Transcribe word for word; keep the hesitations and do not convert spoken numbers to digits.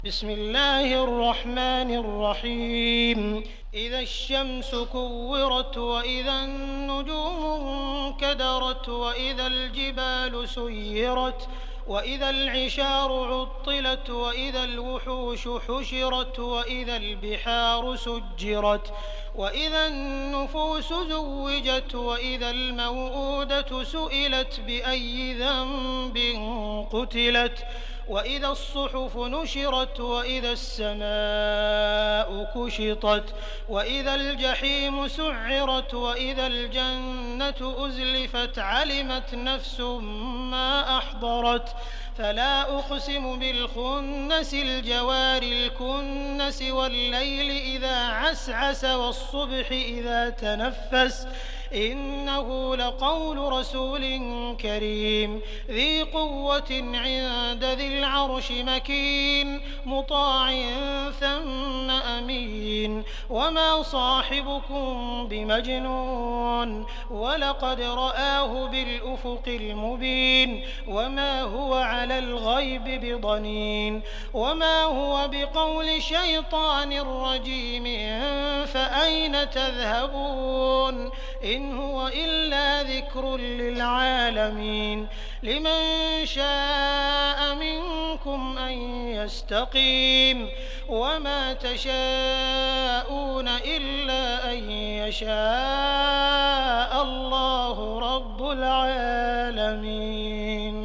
بسم الله الرحمن الرحيم إذا الشمس كورت وإذا النجوم انكدرت وإذا الجبال سيرت وإذا العشار عطلت وإذا الوحوش حشرت وإذا البحار سجرت وإذا النفوس زوجت وإذا الموءودة سئلت بأي ذنب قتلت وإذا الصحف نشرت وإذا السماء كشطت وإذا الجحيم سعرت وإذا الجنة أزلفت علمت نفس ما أحضرت فلا أقسم بالخنس الجوار الكنس والليل إذا عسعس والصبح إذا تنفس إنه لقول رسول كريم ذي قوة عند ذي العرش مكين مطاع ثم أمين وما صاحبكم بمجنون ولقد رآه بالأفق المبين وما هو على الغيب بضنين وما هو بقول شيطان رجيم فأين تذهبون إن هو إلا ذكر للعالمين لمن شاء منكم أن يستقيم وما تشاءون إلا أن يشاء الله رب العالمين.